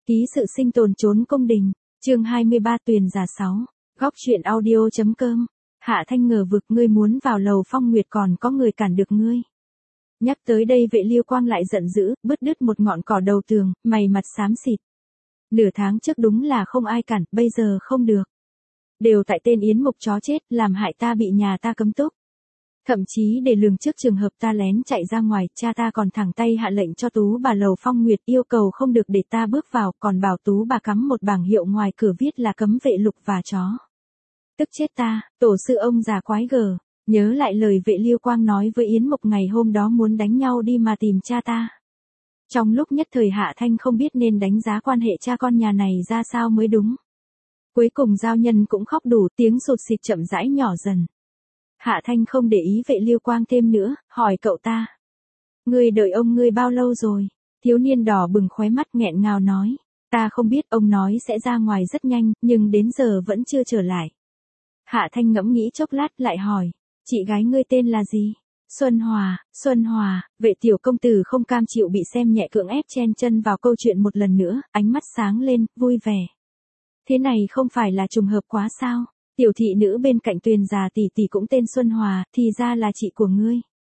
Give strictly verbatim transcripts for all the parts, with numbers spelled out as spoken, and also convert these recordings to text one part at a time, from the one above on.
Ký sự sinh tồn trốn cung đình, chương hai mươi ba Tuyền giả sáu, góc truyện audio.com. Hạ Thanh ngờ vực, ngươi muốn vào lầu Phong Nguyệt còn có người cản được ngươi. Nhắc tới đây Vệ Liêu Quang lại giận dữ, bứt đứt một ngọn cỏ đầu tường, mày mặt xám xịt. Nửa tháng trước đúng là không ai cản, bây giờ không được. Đều tại tên Yến Mục chó chết, làm hại ta bị nhà ta cấm túc. Thậm chí để lường trước trường hợp ta lén chạy ra ngoài, cha ta còn thẳng tay hạ lệnh cho Tú bà lầu Phong Nguyệt yêu cầu không được để ta bước vào, còn bảo Tú bà cắm một bảng hiệu ngoài cửa viết là cấm vệ lục và chó. Tức chết ta, tổ sư ông già quái gở, nhớ lại lời Vệ Liêu Quang nói với Yến Mục ngày hôm đó muốn đánh nhau đi mà tìm cha ta. Trong lúc nhất thời Hạ Thanh không biết nên đánh giá quan hệ cha con nhà này ra sao mới đúng. Cuối cùng giao nhân cũng khóc đủ, tiếng sụt xịt chậm rãi nhỏ dần. Hạ Thanh không để ý Vệ Liêu Quang thêm nữa, hỏi cậu ta. Ngươi đợi ông ngươi bao lâu rồi? Thiếu niên đỏ bừng khóe mắt nghẹn ngào nói. Ta không biết, ông nói sẽ ra ngoài rất nhanh, nhưng đến giờ vẫn chưa trở lại. Hạ Thanh ngẫm nghĩ chốc lát lại hỏi. Chị gái ngươi tên là gì? Xuân Hòa, Xuân Hòa. Vệ tiểu công tử không cam chịu bị xem nhẹ cưỡng ép chen chân vào câu chuyện một lần nữa, ánh mắt sáng lên, vui vẻ. Thế này không phải là trùng hợp quá sao? Tiểu thị nữ bên cạnh Tuyền già tỷ tỷ cũng tên Xuân Hòa, thì ra là chị của ngươi.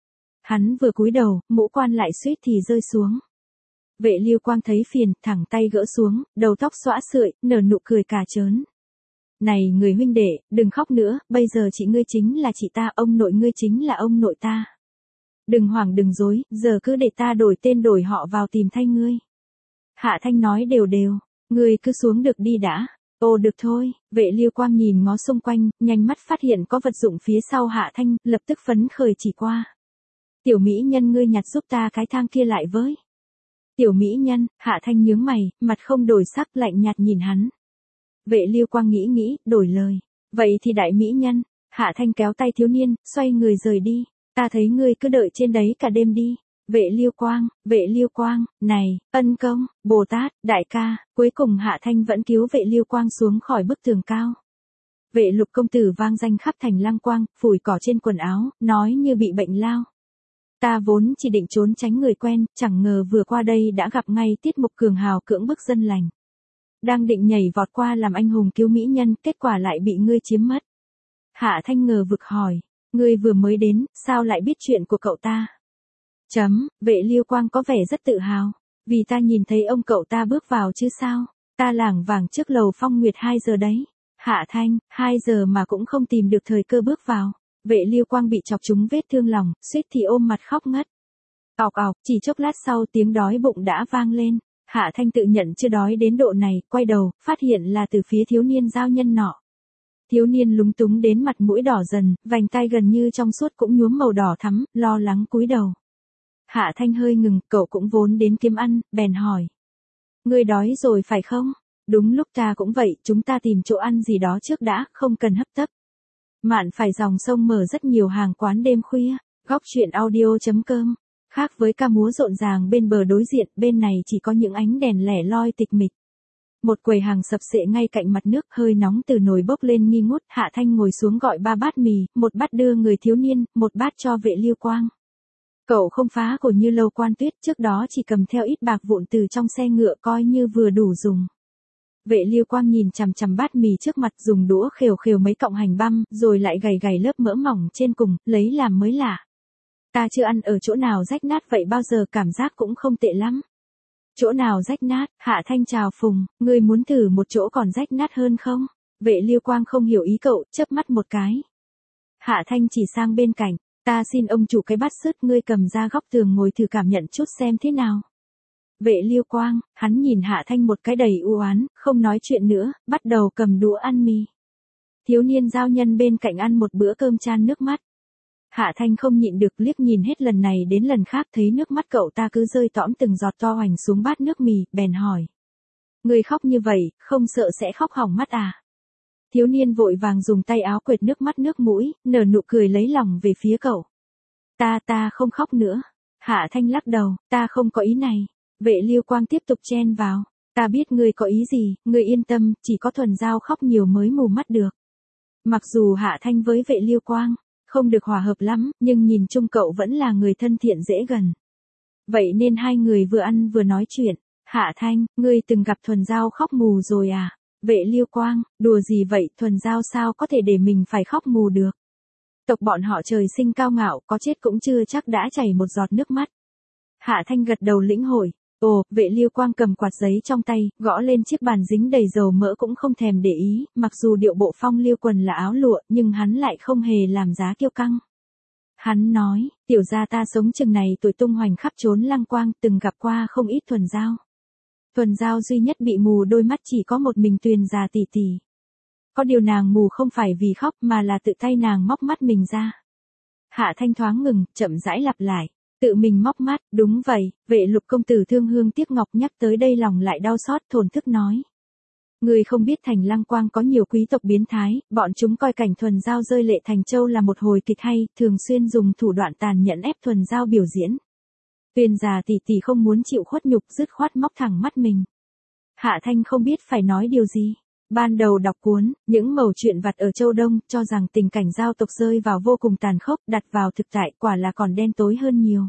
Hắn vừa cúi đầu, mũ quan lại suýt thì rơi xuống. Vệ Liêu Quang thấy phiền, thẳng tay gỡ xuống, đầu tóc xõa sượi, nở nụ cười cà trớn. Này người huynh đệ, đừng khóc nữa, bây giờ chị ngươi chính là chị ta, ông nội ngươi chính là ông nội ta. Đừng hoảng đừng dối, giờ cứ để ta đổi tên đổi họ vào tìm thay ngươi. Hạ Thanh nói đều đều, ngươi cứ xuống được đi đã. Ồ được thôi, Vệ Liêu Quang nhìn ngó xung quanh, nhanh mắt phát hiện có vật dụng phía sau Hạ Thanh, lập tức phấn khởi chỉ qua. Tiểu mỹ nhân ngươi nhặt giúp ta cái thang kia lại với. Tiểu mỹ nhân, Hạ Thanh nhướng mày, mặt không đổi sắc lạnh nhạt nhìn hắn. Vệ Liêu Quang nghĩ nghĩ, đổi lời. Vậy thì đại mỹ nhân, Hạ Thanh kéo tay thiếu niên, xoay người rời đi. Ta thấy ngươi cứ đợi trên đấy cả đêm đi. Vệ Liêu Quang, Vệ Liêu Quang, này, ân công, Bồ Tát, đại ca, cuối cùng Hạ Thanh vẫn cứu Vệ Liêu Quang xuống khỏi bức tường cao. Vệ Lục công tử vang danh khắp thành Lăng Quang, phủi cỏ trên quần áo, nói như bị bệnh lao. Ta vốn chỉ định trốn tránh người quen, chẳng ngờ vừa qua đây đã gặp ngay Tiết Mục cường hào cưỡng bức dân lành. Đang định nhảy vọt qua làm anh hùng cứu mỹ nhân, kết quả lại bị ngươi chiếm mất. Hạ Thanh ngờ vực hỏi, ngươi vừa mới đến, sao lại biết chuyện của cậu ta? Chấm, Vệ Liêu Quang có vẻ rất tự hào, vì ta nhìn thấy ông cậu ta bước vào chứ sao, ta lảng vảng trước lầu Phong Nguyệt hai giờ đấy. Hạ Thanh, hai giờ mà cũng không tìm được thời cơ bước vào. Vệ Liêu Quang bị chọc trúng vết thương lòng, suýt thì ôm mặt khóc ngất. Ọc ọc, chỉ chốc lát sau tiếng đói bụng đã vang lên. Hạ Thanh tự nhận chưa đói đến độ này, quay đầu, phát hiện là từ phía thiếu niên giao nhân nọ. Thiếu niên lúng túng đến mặt mũi đỏ dần, vành tai gần như trong suốt cũng nhuốm màu đỏ thắm, lo lắng cúi đầu. Hạ Thanh hơi ngừng, cậu cũng vốn đến kiếm ăn, bèn hỏi. Ngươi đói rồi phải không? Đúng lúc ta cũng vậy, chúng ta tìm chỗ ăn gì đó trước đã, không cần hấp tấp. Mạn phải dòng sông mở rất nhiều hàng quán đêm khuya, góc truyện audio.com. Khác với ca múa rộn ràng bên bờ đối diện, bên này chỉ có những ánh đèn lẻ loi tịch mịch. Một quầy hàng sập sệ ngay cạnh mặt nước, hơi nóng từ nồi bốc lên nghi ngút. Hạ Thanh ngồi xuống gọi ba bát mì, một bát đưa người thiếu niên, một bát cho Vệ Liêu Quang. Cậu không phá của như Lâu Quan Tuyết, trước đó chỉ cầm theo ít bạc vụn từ trong xe ngựa coi như vừa đủ dùng. Vệ Liêu Quang nhìn chằm chằm bát mì trước mặt, dùng đũa khều khều mấy cọng hành băm, rồi lại gầy gầy lớp mỡ mỏng trên cùng, lấy làm mới lạ. Ta chưa ăn ở chỗ nào rách nát vậy bao giờ, cảm giác cũng không tệ lắm. Chỗ nào rách nát? Hạ Thanh chào phùng, ngươi muốn thử một chỗ còn rách nát hơn không? Vệ Liêu Quang không hiểu ý cậu, chớp mắt một cái. Hạ Thanh chỉ sang bên cạnh, ta xin ông chủ cái bát sứt, ngươi cầm ra góc tường ngồi thử cảm nhận chút xem thế nào. Vệ Liêu Quang, hắn nhìn Hạ Thanh một cái đầy u oán, không nói chuyện nữa, bắt đầu cầm đũa ăn mì. Thiếu niên giao nhân bên cạnh ăn một bữa cơm chan nước mắt. Hạ Thanh không nhịn được liếc nhìn hết lần này đến lần khác, thấy nước mắt cậu ta cứ rơi tõm từng giọt to hoành xuống bát nước mì, bèn hỏi. Người khóc như vậy, không sợ sẽ khóc hỏng mắt à? Thiếu niên vội vàng dùng tay áo quệt nước mắt nước mũi, nở nụ cười lấy lòng về phía cậu. Ta ta không khóc nữa. Hạ Thanh lắc đầu, ta không có ý này. Vệ Liêu Quang tiếp tục chen vào. Ta biết ngươi có ý gì, ngươi yên tâm, chỉ có thuần giao khóc nhiều mới mù mắt được. Mặc dù Hạ Thanh với Vệ Liêu Quang không được hòa hợp lắm, nhưng nhìn chung cậu vẫn là người thân thiện dễ gần. Vậy nên hai người vừa ăn vừa nói chuyện. Hạ Thanh, ngươi từng gặp Thuần Giao khóc mù rồi à? Vệ Liêu Quang, đùa gì vậy, Thuần Giao sao có thể để mình phải khóc mù được? Tộc bọn họ trời sinh cao ngạo, có chết cũng chưa chắc đã chảy một giọt nước mắt. Hạ Thanh gật đầu lĩnh hội. Ồ, Vệ Liêu Quang cầm quạt giấy trong tay, gõ lên chiếc bàn dính đầy dầu mỡ cũng không thèm để ý, mặc dù điệu bộ phong liêu quần là áo lụa, nhưng hắn lại không hề làm giá kiêu căng. Hắn nói, tiểu gia ta sống chừng này tuổi tung hoành khắp trốn Lăng Quang, từng gặp qua không ít Thuần Giao. Thuần Giao duy nhất bị mù đôi mắt chỉ có một mình Tuyền già tỷ tỷ. Có điều nàng mù không phải vì khóc mà là tự tay nàng móc mắt mình ra. Hạ Thanh thoáng ngừng, chậm rãi lặp lại. Tự mình móc mắt, đúng vậy, Vệ Lục công tử thương hương tiếc ngọc nhắc tới đây lòng lại đau xót thổn thức nói. Người không biết thành Lăng Quang có nhiều quý tộc biến thái, bọn chúng coi cảnh Thuần Giao rơi lệ thành châu là một hồi kịch hay, thường xuyên dùng thủ đoạn tàn nhẫn ép Thuần Giao biểu diễn. Tuyền già tỷ tỷ không muốn chịu khuất nhục dứt khoát móc thẳng mắt mình. Hạ Thanh không biết phải nói điều gì. Ban đầu đọc cuốn, những mẩu chuyện vặt ở Châu Đông, cho rằng tình cảnh giao tộc rơi vào vô cùng tàn khốc, đặt vào thực tại quả là còn đen tối hơn nhiều.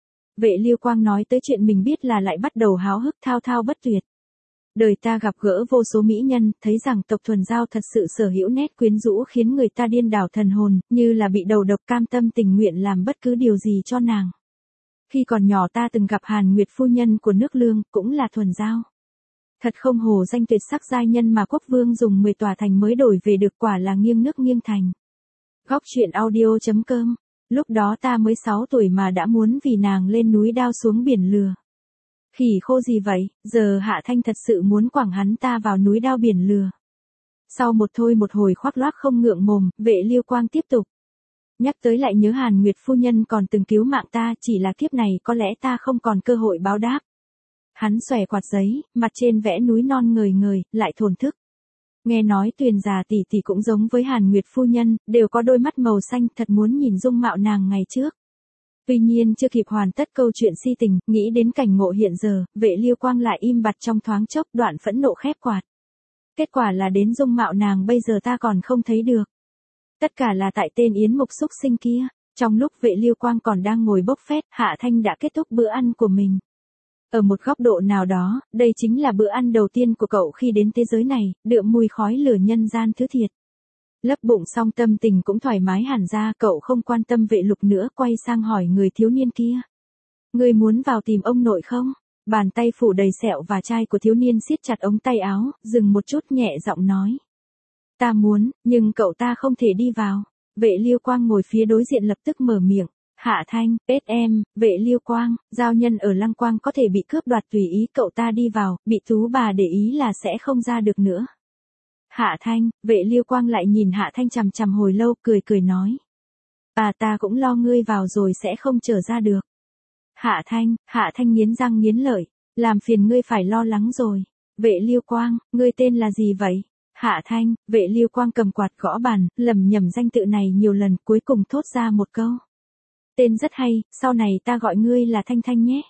Vệ Liêu Quang nói tới chuyện mình biết là lại bắt đầu háo hức thao thao bất tuyệt. Đời ta gặp gỡ vô số mỹ nhân, thấy rằng tộc Thuần Giao thật sự sở hữu nét quyến rũ khiến người ta điên đảo thần hồn, như là bị đầu độc cam tâm tình nguyện làm bất cứ điều gì cho nàng. Khi còn nhỏ ta từng gặp Hàn Nguyệt phu nhân của nước Lương, cũng là Thuần Giao. Thật không hổ danh tuyệt sắc giai nhân mà quốc vương dùng mười tòa thành mới đổi về được, quả là nghiêng nước nghiêng thành. Góc truyện audio chấm com. Lúc đó ta mới sáu tuổi mà đã muốn vì nàng lên núi đao xuống biển lừa. Khỉ khô gì vậy, giờ Hạ Thanh thật sự muốn quẳng hắn ta vào núi đao biển lừa. Sau một thôi một hồi khoác loác không ngượng mồm, Vệ Liêu Quang tiếp tục. Nhắc tới lại nhớ Hàn Nguyệt phu nhân còn từng cứu mạng ta, chỉ là kiếp này có lẽ ta không còn cơ hội báo đáp. Hắn xòe quạt giấy, mặt trên vẽ núi non ngời ngời, lại thổn thức. Nghe nói Tuyền già tỷ tỷ cũng giống với Hàn Nguyệt phu nhân, đều có đôi mắt màu xanh, thật muốn nhìn dung mạo nàng ngày trước. Tuy nhiên chưa kịp hoàn tất câu chuyện si tình, nghĩ đến cảnh ngộ hiện giờ, Vệ Liêu Quang lại im bặt trong thoáng chốc, đoạn phẫn nộ khép quạt. Kết quả là đến dung mạo nàng bây giờ ta còn không thấy được. Tất cả là tại tên Yến Mục xúc sinh kia. Trong lúc Vệ Liêu Quang còn đang ngồi bốc phét, Hạ Thanh đã kết thúc bữa ăn của mình. Ở một góc độ nào đó, đây chính là bữa ăn đầu tiên của cậu khi đến thế giới này, đượm mùi khói lửa nhân gian thứ thiệt. Lấp bụng xong tâm tình cũng thoải mái hẳn ra, cậu không quan tâm Vệ Lục nữa, quay sang hỏi người thiếu niên kia. Ngươi muốn vào tìm ông nội không? Bàn tay phủ đầy sẹo và chai của thiếu niên siết chặt ống tay áo, dừng một chút nhẹ giọng nói. Ta muốn, nhưng cậu ta không thể đi vào. Vệ Liêu Quang ngồi phía đối diện lập tức mở miệng. Hạ Thanh, ết em, Vệ Liêu Quang, giao nhân ở Lăng Quang có thể bị cướp đoạt tùy ý cậu ta đi vào, bị tú bà để ý là sẽ không ra được nữa. Hạ Thanh, Vệ Liêu Quang lại nhìn Hạ Thanh chằm chằm hồi lâu, cười cười nói. À ta cũng lo ngươi vào rồi sẽ không trở ra được. Hạ Thanh, Hạ Thanh nghiến răng nghiến lợi, làm phiền ngươi phải lo lắng rồi. Vệ Liêu Quang, ngươi tên là gì vậy? Hạ Thanh, Vệ Liêu Quang cầm quạt gõ bàn, lẩm nhẩm danh tự này nhiều lần, cuối cùng thốt ra một câu. Tên rất hay, sau này ta gọi ngươi là Thanh Thanh nhé.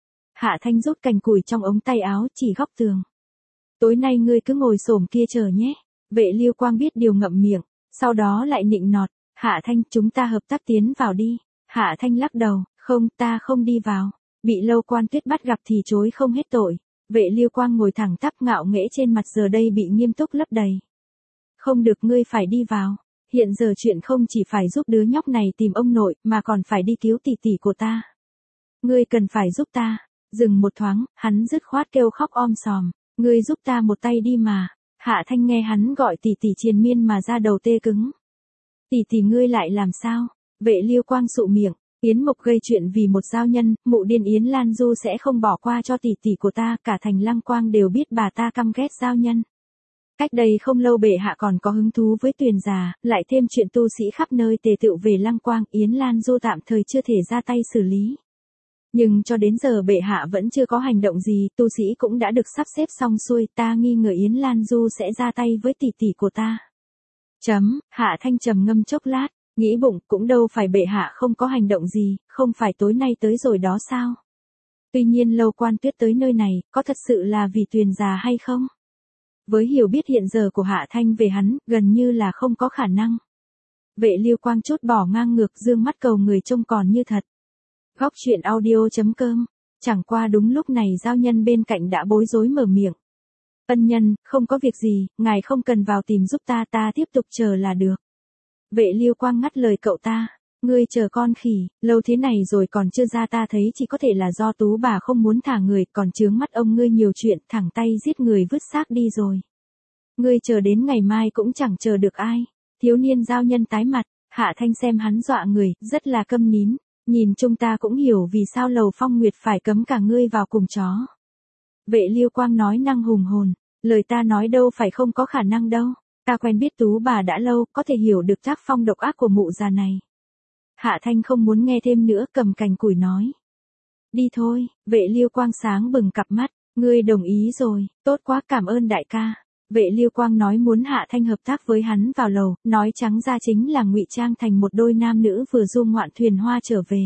Hạ Thanh rút cành củi trong ống tay áo chỉ góc tường. Tối nay ngươi cứ ngồi xổm kia chờ nhé. Vệ Liêu Quang biết điều ngậm miệng, sau đó lại nịnh nọt. Hạ Thanh, chúng ta hợp tác tiến vào đi. Hạ Thanh lắc đầu, không, ta không đi vào. Bị Lâu Quan Tuyết bắt gặp thì chối không hết tội. Vệ Liêu Quang ngồi thẳng tắp ngạo nghễ trên mặt giờ đây bị nghiêm túc lấp đầy. Không được, ngươi phải đi vào. Hiện giờ chuyện không chỉ phải giúp đứa nhóc này tìm ông nội, mà còn phải đi cứu tỷ tỷ của ta. Ngươi cần phải giúp ta. Dừng một thoáng, hắn dứt khoát kêu khóc om sòm. Ngươi giúp ta một tay đi mà. Hạ Thanh nghe hắn gọi tỷ tỷ triền miên mà ra đầu tê cứng. Tỷ tỷ ngươi lại làm sao? Vệ Liêu Quang sụ miệng. Yến Mục gây chuyện vì một giao nhân, mụ điên Yến Lan Du sẽ không bỏ qua cho tỷ tỷ của ta, cả thành Lăng Quang đều biết bà ta căm ghét giao nhân. Cách đây không lâu bệ hạ còn có hứng thú với Tuyền già, lại thêm chuyện tu sĩ khắp nơi tề tựu về Lăng Quang, Yến Lan Du tạm thời chưa thể ra tay xử lý. Nhưng cho đến giờ bệ hạ vẫn chưa có hành động gì, tu sĩ cũng đã được sắp xếp xong xuôi, ta nghi ngờ Yến Lan Du sẽ ra tay với tỷ tỷ của ta. Chấm, Hạ Thanh trầm ngâm chốc lát, nghĩ bụng cũng đâu phải bệ hạ không có hành động gì, không phải tối nay tới rồi đó sao? Tuy nhiên Lâu Quan Tuyết tới nơi này, có thật sự là vì Tuyền già hay không? Với hiểu biết hiện giờ của Hạ Thanh về hắn, gần như là không có khả năng. Vệ Liêu Quang chốt bỏ ngang ngược, dương mắt cầu người trông còn như thật. Góc truyện audio chấm com Chẳng qua đúng lúc này giao nhân bên cạnh đã bối rối mở miệng. Ân nhân, không có việc gì, ngài không cần vào tìm giúp ta, ta tiếp tục chờ là được. Vệ Lưu Quang ngắt lời cậu ta. Ngươi chờ con khỉ, lâu thế này rồi còn chưa ra, ta thấy chỉ có thể là do Tú bà không muốn thả người, còn chướng mắt ông ngươi nhiều chuyện, thẳng tay giết người vứt xác đi rồi. Ngươi chờ đến ngày mai cũng chẳng chờ được ai. Thiếu niên giao nhân tái mặt, Hạ Thanh xem hắn dọa người, rất là câm nín. Nhìn chúng ta cũng hiểu vì sao Lầu Phong Nguyệt phải cấm cả ngươi vào cùng chó. Vệ Lưu Quang nói năng hùng hồn, lời ta nói đâu phải không có khả năng đâu. Ta quen biết Tú bà đã lâu, có thể hiểu được tác phong độc ác của mụ già này. Hạ Thanh không muốn nghe thêm nữa, cầm cành củi nói. Đi thôi. Vệ Lưu Quang sáng bừng cặp mắt, ngươi đồng ý rồi, tốt quá, cảm ơn đại ca. Vệ Lưu Quang nói muốn Hạ Thanh hợp tác với hắn vào lầu, nói trắng ra chính là ngụy trang thành một đôi nam nữ vừa du ngoạn thuyền hoa trở về.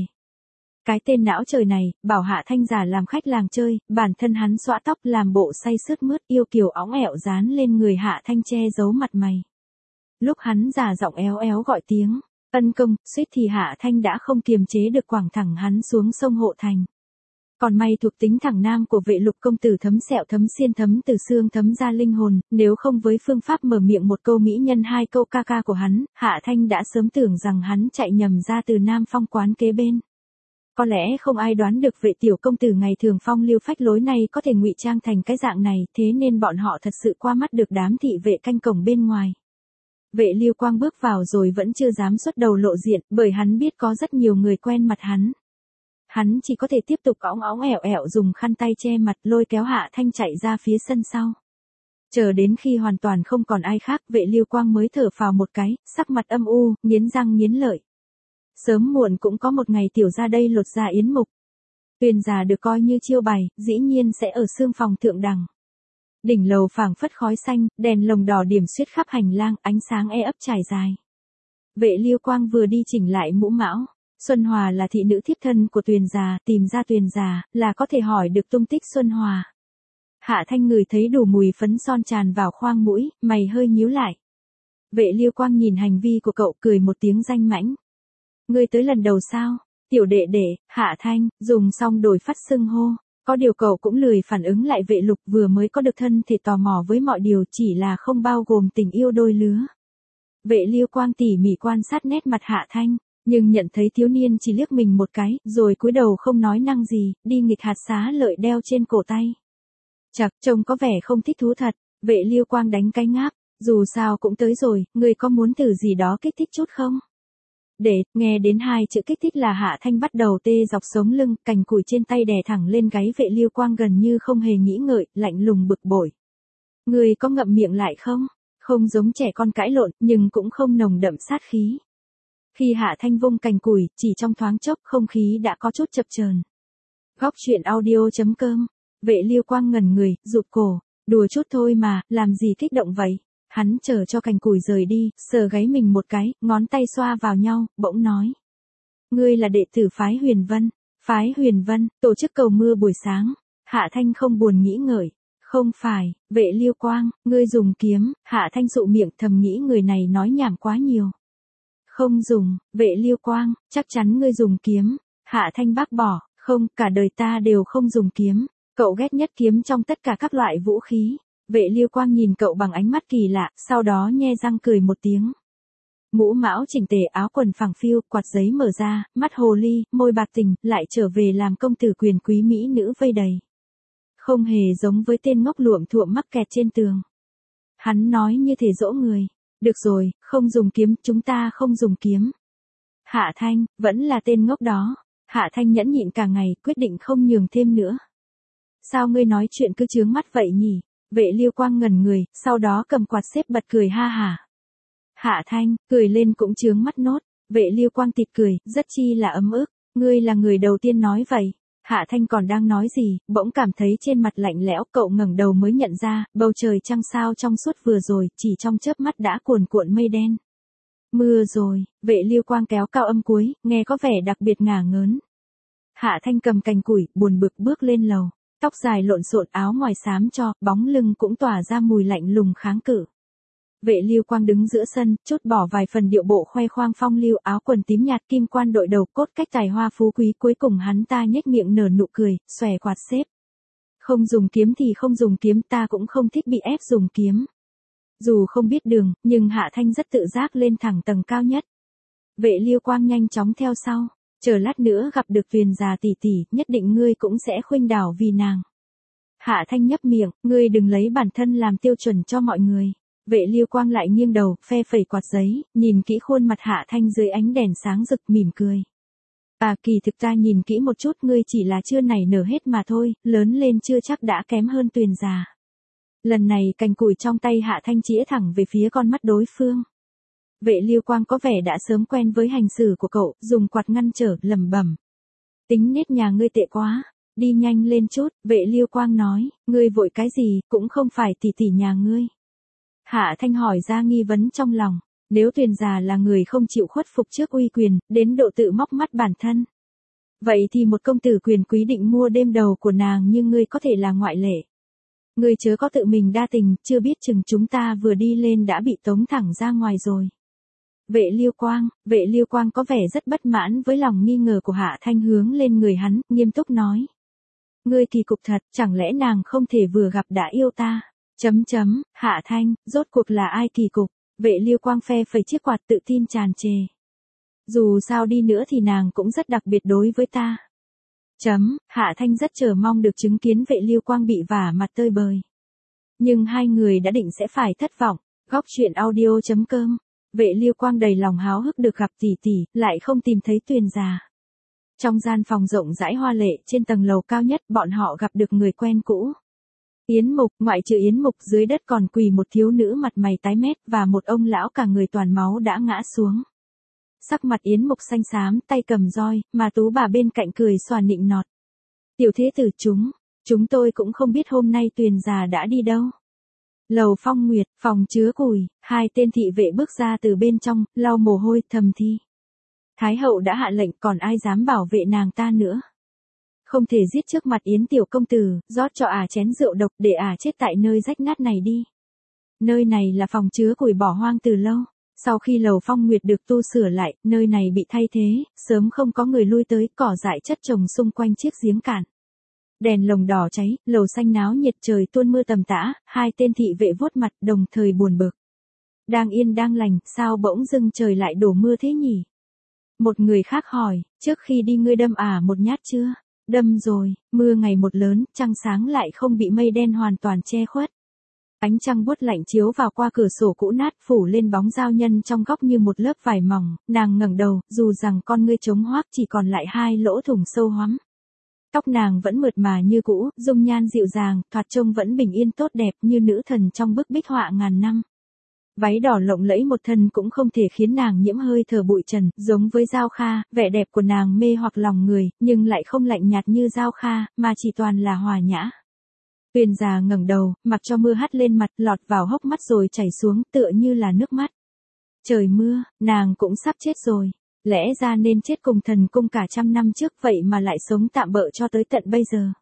Cái tên não trời này, bảo Hạ Thanh giả làm khách làng chơi, bản thân hắn xõa tóc làm bộ say sướt mướt yêu kiều óng ẹo dán lên người Hạ Thanh che giấu mặt mày. Lúc hắn giả giọng éo éo gọi tiếng, ân công, suýt thì Hạ Thanh đã không kiềm chế được quẳng thẳng hắn xuống sông Hộ Thành. Còn may thuộc tính thẳng nam của Vệ Lục công tử thấm sẹo thấm xiên thấm từ xương thấm ra linh hồn, nếu không với phương pháp mở miệng một câu mỹ nhân hai câu ca ca của hắn, Hạ Thanh đã sớm tưởng rằng hắn chạy nhầm ra từ Nam Phong quán kế bên. Có lẽ không ai đoán được Vệ tiểu công tử ngày thường phong lưu phách lối này có thể ngụy trang thành cái dạng này, thế nên bọn họ thật sự qua mắt được đám thị vệ canh cổng bên ngoài. Vệ Lưu Quang bước vào rồi vẫn chưa dám xuất đầu lộ diện, bởi hắn biết có rất nhiều người quen mặt hắn. Hắn chỉ có thể tiếp tục óng óng ẻo ẻo dùng khăn tay che mặt, lôi kéo Hạ Thanh chạy ra phía sân sau. Chờ đến khi hoàn toàn không còn ai khác, Vệ Lưu Quang mới thở phào một cái, sắc mặt âm u, nghiến răng nghiến lợi. Sớm muộn cũng có một ngày tiểu ra đây lột ra yến mục. Tuyền già được coi như chiêu bày, dĩ nhiên sẽ ở xương phòng thượng đẳng. Đỉnh lầu phảng phất khói xanh, đèn lồng đỏ điểm xuyết khắp hành lang, ánh sáng e ấp trải dài. Vệ Lưu Quang vừa đi chỉnh lại mũ mão. Xuân Hòa là thị nữ thiếp thân của Tuyền già, tìm ra Tuyền già là có thể hỏi được tung tích Xuân Hòa. Hạ Thanh ngửi thấy đủ mùi phấn son tràn vào khoang mũi, mày hơi nhíu lại. Vệ Lưu Quang nhìn hành vi của cậu, cười một tiếng danh mãnh. Ngươi tới lần đầu sao? Tiểu đệ đệ, Hạ Thanh, dùng xong đổi phát xưng hô. Có điều cậu cũng lười phản ứng lại Vệ Lục, vừa mới có được thân thể tò mò với mọi điều, chỉ là không bao gồm tình yêu đôi lứa. Vệ Lưu Quang tỉ mỉ quan sát nét mặt Hạ Thanh, nhưng nhận thấy thiếu niên chỉ liếc mình một cái, rồi cúi đầu không nói năng gì, đi nghịch hạt xá lợi đeo trên cổ tay. Chật, trông có vẻ không thích thú thật. Vệ Lưu Quang đánh cái ngáp, dù sao cũng tới rồi, ngươi có muốn thử gì đó kích thích chút không? Để, nghe đến hai chữ kích thích là Hạ Thanh bắt đầu tê dọc sống lưng, cành củi trên tay đè thẳng lên gáy Vệ Lưu Quang gần như không hề nghĩ ngợi, lạnh lùng bực bội. Ngươi có ngậm miệng lại không? Không giống trẻ con cãi lộn, nhưng cũng không nồng đậm sát khí. Khi Hạ Thanh vung cành củi, chỉ trong thoáng chốc không khí đã có chút chập chờn. Góc truyện audio chấm com. Vệ Lưu Quang ngẩn người, rụt cổ, đùa chút thôi mà, làm gì kích động vậy? Hắn chờ cho cành củi rời đi, sờ gáy mình một cái, ngón tay xoa vào nhau, bỗng nói. Ngươi là đệ tử phái Huyền Vân. Phái Huyền Vân, tổ chức cầu mưa buổi sáng. Hạ Thanh không buồn nghĩ ngợi. Không phải, Vệ Lưu Quang, ngươi dùng kiếm. Hạ Thanh dụ miệng thầm nghĩ người này nói nhảm quá nhiều. Không dùng, Vệ Lưu Quang, chắc chắn ngươi dùng kiếm. Hạ Thanh bác bỏ, không, cả đời ta đều không dùng kiếm. Cậu ghét nhất kiếm trong tất cả các loại vũ khí. Vệ Lưu Quang nhìn cậu bằng ánh mắt kỳ lạ, sau đó nhe răng cười một tiếng. Mũ mão chỉnh tề, áo quần phẳng phiu, quạt giấy mở ra, mắt hồ ly, môi bạc tình, lại trở về làm công tử quyền quý mỹ nữ vây đầy. Không hề giống với tên ngốc luộm thuộm mắc kẹt trên tường. Hắn nói như thể dỗ người. Được rồi, không dùng kiếm, chúng ta không dùng kiếm. Hạ Thanh, vẫn là tên ngốc đó. Hạ Thanh nhẫn nhịn cả ngày, quyết định không nhường thêm nữa. Sao ngươi nói chuyện cứ chướng mắt vậy nhỉ? Vệ Lưu Quang ngẩn người, sau đó cầm quạt xếp bật cười ha hả. Hạ Thanh, cười lên cũng chướng mắt nốt. Vệ Lưu Quang tịt cười, rất chi là ấm ức. Ngươi là người đầu tiên nói vậy. Hạ Thanh còn đang nói gì, bỗng cảm thấy trên mặt lạnh lẽo, cậu ngẩng đầu mới nhận ra, bầu trời trăng sao trong suốt vừa rồi, chỉ trong chớp mắt đã cuồn cuộn mây đen. Mưa rồi. Vệ Lưu Quang kéo cao âm cuối, nghe có vẻ đặc biệt ngả ngớn. Hạ Thanh cầm cành củi, buồn bực bước lên lầu. Tóc dài lộn xộn, áo ngoài xám cho, bóng lưng cũng tỏa ra mùi lạnh lùng kháng cự. Vệ Lưu Quang đứng giữa sân, chốt bỏ vài phần điệu bộ khoe khoang phong lưu, áo quần tím nhạt, kim quan đội đầu, cốt cách tài hoa phú quý, cuối cùng hắn ta nhếch miệng nở nụ cười, xòe quạt xếp. Không dùng kiếm thì không dùng kiếm, ta cũng không thích bị ép dùng kiếm. Dù không biết đường, nhưng Hạ Thanh rất tự giác lên thẳng tầng cao nhất. Vệ Lưu Quang nhanh chóng theo sau, chờ lát nữa gặp được Tuyền già tỷ tỷ, nhất định ngươi cũng sẽ khuynh đảo vì nàng. Hạ Thanh nhấp miệng, ngươi đừng lấy bản thân làm tiêu chuẩn cho mọi người. Vệ Lưu Quang lại nghiêng đầu, phe phẩy quạt giấy, nhìn kỹ khuôn mặt Hạ Thanh dưới ánh đèn sáng rực, mỉm cười. À, kỳ thực ta nhìn kỹ một chút, ngươi chỉ là chưa nảy nở hết mà thôi, lớn lên chưa chắc đã kém hơn Tuyền già. Lần này cành củi trong tay Hạ Thanh chĩa thẳng về phía con mắt đối phương. Vệ Lưu Quang có vẻ đã sớm quen với hành xử của cậu, dùng quạt ngăn trở, lẩm bẩm. Tính nết nhà ngươi tệ quá, đi nhanh lên chút, Vệ Lưu Quang nói, ngươi vội cái gì, cũng không phải tỷ tỷ nhà ngươi. Hạ Thanh hỏi ra nghi vấn trong lòng, nếu Tuyền già là người không chịu khuất phục trước uy quyền, đến độ tự móc mắt bản thân. Vậy thì một công tử quyền quý định mua đêm đầu của nàng như ngươi có thể là ngoại lệ. Ngươi chớ có tự mình đa tình, chưa biết chừng chúng ta vừa đi lên đã bị tống thẳng ra ngoài rồi. Vệ Lưu Quang, Vệ Lưu Quang có vẻ rất bất mãn với lòng nghi ngờ của Hạ Thanh, hướng lên người hắn, nghiêm túc nói. Ngươi kỳ cục thật, chẳng lẽ nàng không thể vừa gặp đã yêu ta? Chấm chấm, Hạ Thanh, rốt cuộc là ai kỳ cục? Vệ Lưu Quang phe phẩy chiếc quạt tự tin tràn trề. Dù sao đi nữa thì nàng cũng rất đặc biệt đối với ta. Chấm, Hạ Thanh rất chờ mong được chứng kiến Vệ Lưu Quang bị vả mặt tơi bời. Nhưng hai người đã định sẽ phải thất vọng. Góc truyện audio chấm com. Vệ Lưu Quang đầy lòng háo hức được gặp tỷ tỷ, lại không tìm thấy Tuyền già. Trong gian phòng rộng rãi hoa lệ trên tầng lầu cao nhất, bọn họ gặp được người quen cũ. Yến Mục, ngoại trừ Yến Mục dưới đất còn quỳ một thiếu nữ mặt mày tái mét và một ông lão cả người toàn máu đã ngã xuống. Sắc mặt Yến Mục xanh xám, tay cầm roi, mà tú bà bên cạnh cười xòa nịnh nọt. Tiểu thế tử chúng, chúng tôi cũng không biết hôm nay Tuyền già đã đi đâu. Lầu Phong Nguyệt, phòng chứa củi, hai tên thị vệ bước ra từ bên trong, lau mồ hôi, thầm thi. Thái hậu đã hạ lệnh, còn ai dám bảo vệ nàng ta nữa. Không thể giết trước mặt Yến tiểu công tử, rót cho ả chén rượu độc để ả chết tại nơi rách nát này đi. Nơi này là phòng chứa củi bỏ hoang từ lâu. Sau khi lầu Phong Nguyệt được tu sửa lại, nơi này bị thay thế, sớm không có người lui tới, cỏ dại chất trồng xung quanh chiếc giếng cạn. Đèn lồng đỏ cháy, lầu xanh náo nhiệt, trời tuôn mưa tầm tã, hai tên thị vệ vuốt mặt đồng thời buồn bực. Đang yên đang lành, sao bỗng dưng trời lại đổ mưa thế nhỉ? Một người khác hỏi, trước khi đi ngươi đâm ả một nhát chưa? Đâm rồi, mưa ngày một lớn, trăng sáng lại không bị mây đen hoàn toàn che khuất. Ánh trăng buốt lạnh chiếu vào qua cửa sổ cũ nát, phủ lên bóng giao nhân trong góc như một lớp vải mỏng, nàng ngẩng đầu, dù rằng con ngươi trống hoác chỉ còn lại hai lỗ thủng sâu hoắm. Tóc nàng vẫn mượt mà như cũ, dung nhan dịu dàng, thoạt trông vẫn bình yên tốt đẹp như nữ thần trong bức bích họa ngàn năm. Váy đỏ lộng lẫy một thân cũng không thể khiến nàng nhiễm hơi thở bụi trần, giống với Giao Kha, vẻ đẹp của nàng mê hoặc lòng người, nhưng lại không lạnh nhạt như Giao Kha, mà chỉ toàn là hòa nhã. Tuyền già ngẩng đầu, mặc cho mưa hắt lên mặt, lọt vào hốc mắt rồi chảy xuống, tựa như là nước mắt. Trời mưa, nàng cũng sắp chết rồi. Lẽ ra nên chết cùng thần cung cả trăm năm trước, vậy mà lại sống tạm bợ cho tới tận bây giờ.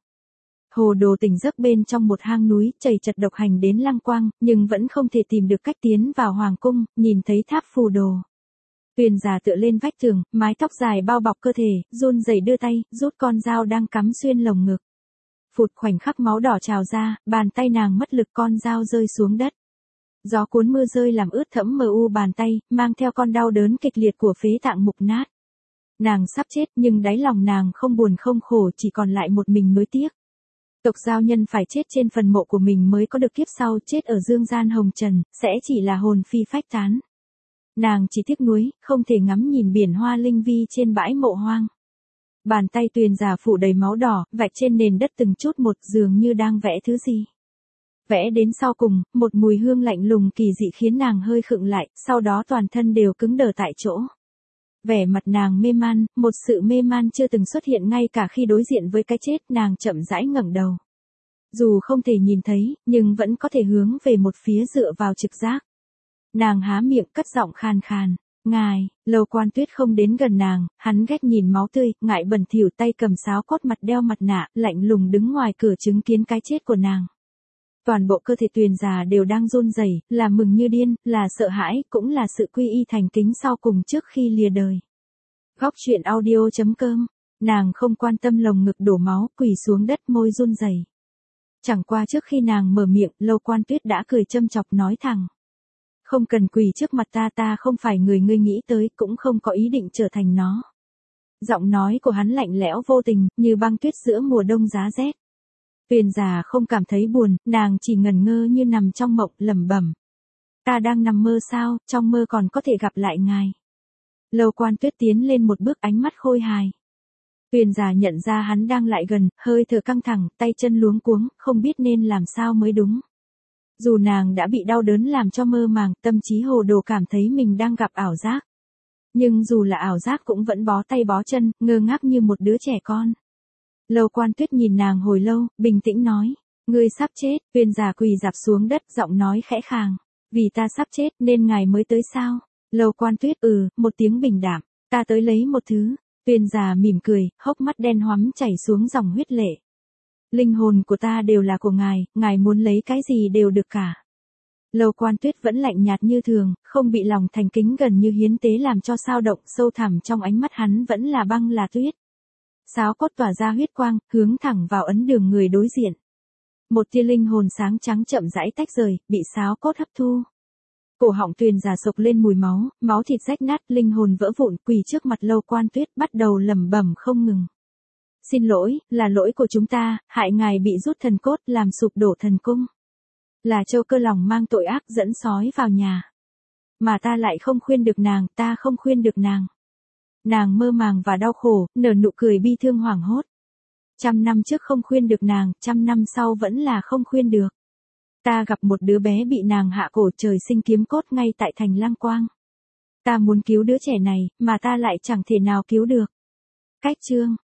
Hồ Đồ tỉnh giấc bên trong một hang núi, chầy chật độc hành đến Lăng Quang, nhưng vẫn không thể tìm được cách tiến vào hoàng cung, nhìn thấy tháp phù đồ. Tuyền già tựa lên vách tường, mái tóc dài bao bọc cơ thể, run rẩy đưa tay, rút con dao đang cắm xuyên lồng ngực. Phụt, khoảnh khắc máu đỏ trào ra, bàn tay nàng mất lực, con dao rơi xuống đất. Gió cuốn mưa rơi làm ướt thẫm mờ u bàn tay, mang theo con đau đớn kịch liệt của phế tạng mục nát. Nàng sắp chết nhưng đáy lòng nàng không buồn không khổ, chỉ còn lại một mình nuối tiếc. Tộc giao nhân phải chết trên phần mộ của mình mới có được kiếp sau, chết ở dương gian hồng trần, sẽ chỉ là hồn phi phách tán. Nàng chỉ tiếc nuối, không thể ngắm nhìn biển hoa linh vi trên bãi mộ hoang. Bàn tay Tuyền già phủ đầy máu đỏ, vạch trên nền đất từng chút một, dường như đang vẽ thứ gì. Vẽ đến sau cùng, một mùi hương lạnh lùng kỳ dị khiến nàng hơi khựng lại, sau đó toàn thân đều cứng đờ tại chỗ. Vẻ mặt nàng mê man, một sự mê man chưa từng xuất hiện ngay cả khi đối diện với cái chết, nàng chậm rãi ngẩng đầu. Dù không thể nhìn thấy, nhưng vẫn có thể hướng về một phía dựa vào trực giác. Nàng há miệng cất giọng khàn khàn. Ngài, Lầu Quan Tuyết không đến gần nàng, hắn ghét nhìn máu tươi, ngại bẩn thỉu, tay cầm sáo cốt, mặt đeo mặt nạ, lạnh lùng đứng ngoài cửa chứng kiến cái chết của nàng. Toàn bộ cơ thể Tuyền già đều đang run rẩy, là mừng như điên, là sợ hãi, cũng là sự quy y thành kính sau cùng trước khi lìa đời. Góc truyện audio chấm com, nàng không quan tâm lồng ngực đổ máu, quỳ xuống đất môi run rẩy. Chẳng qua trước khi nàng mở miệng, Lâu Quan Tuyết đã cười châm chọc nói thẳng. Không cần quỳ trước mặt ta, ta không phải người ngươi nghĩ tới, cũng không có ý định trở thành nó. Giọng nói của hắn lạnh lẽo vô tình, như băng tuyết giữa mùa đông giá rét. Tuyền già không cảm thấy buồn, nàng chỉ ngẩn ngơ như nằm trong mộng, lẩm bẩm. Ta đang nằm mơ sao, trong mơ còn có thể gặp lại ngài. Lâu Quan Tuyết tiến lên một bước, ánh mắt khôi hài. Tuyền già nhận ra hắn đang lại gần, hơi thở căng thẳng, tay chân luống cuống, không biết nên làm sao mới đúng. Dù nàng đã bị đau đớn làm cho mơ màng, tâm trí hồ đồ cảm thấy mình đang gặp ảo giác. Nhưng dù là ảo giác cũng vẫn bó tay bó chân, ngơ ngác như một đứa trẻ con. Lâu Quan Tuyết nhìn nàng hồi lâu, bình tĩnh nói, ngươi sắp chết. Tuyền già quỳ rạp xuống đất, giọng nói khẽ khàng, vì ta sắp chết nên ngài mới tới sao? Lâu Quan Tuyết ừ, một tiếng bình đạm, ta tới lấy một thứ. Tuyền già mỉm cười, hốc mắt đen hoắm chảy xuống dòng huyết lệ. Linh hồn của ta đều là của ngài, ngài muốn lấy cái gì đều được cả. Lâu Quan Tuyết vẫn lạnh nhạt như thường, không bị lòng thành kính gần như hiến tế làm cho sao động, sâu thẳm trong ánh mắt hắn vẫn là băng là tuyết. Sáo cốt tỏa ra huyết quang, hướng thẳng vào ấn đường người đối diện. Một tia linh hồn sáng trắng chậm rãi tách rời, bị sáo cốt hấp thu. Cổ họng Tuyền già sộc lên mùi máu, máu thịt rách nát, linh hồn vỡ vụn, quỳ trước mặt Lâu Quan Tuyết, bắt đầu lẩm bẩm không ngừng. Xin lỗi, là lỗi của chúng ta, hại ngài bị rút thần cốt, làm sụp đổ thần cung. Là Châu Cơ lòng mang tội ác dẫn sói vào nhà. Mà ta lại không khuyên được nàng, ta không khuyên được nàng. Nàng mơ màng và đau khổ, nở nụ cười bi thương hoảng hốt. Trăm năm trước không khuyên được nàng, trăm năm sau vẫn là không khuyên được. Ta gặp một đứa bé bị nàng hạ cổ, trời sinh kiếm cốt ngay tại thành Lăng Quang. Ta muốn cứu đứa trẻ này, mà ta lại chẳng thể nào cứu được. Cách chương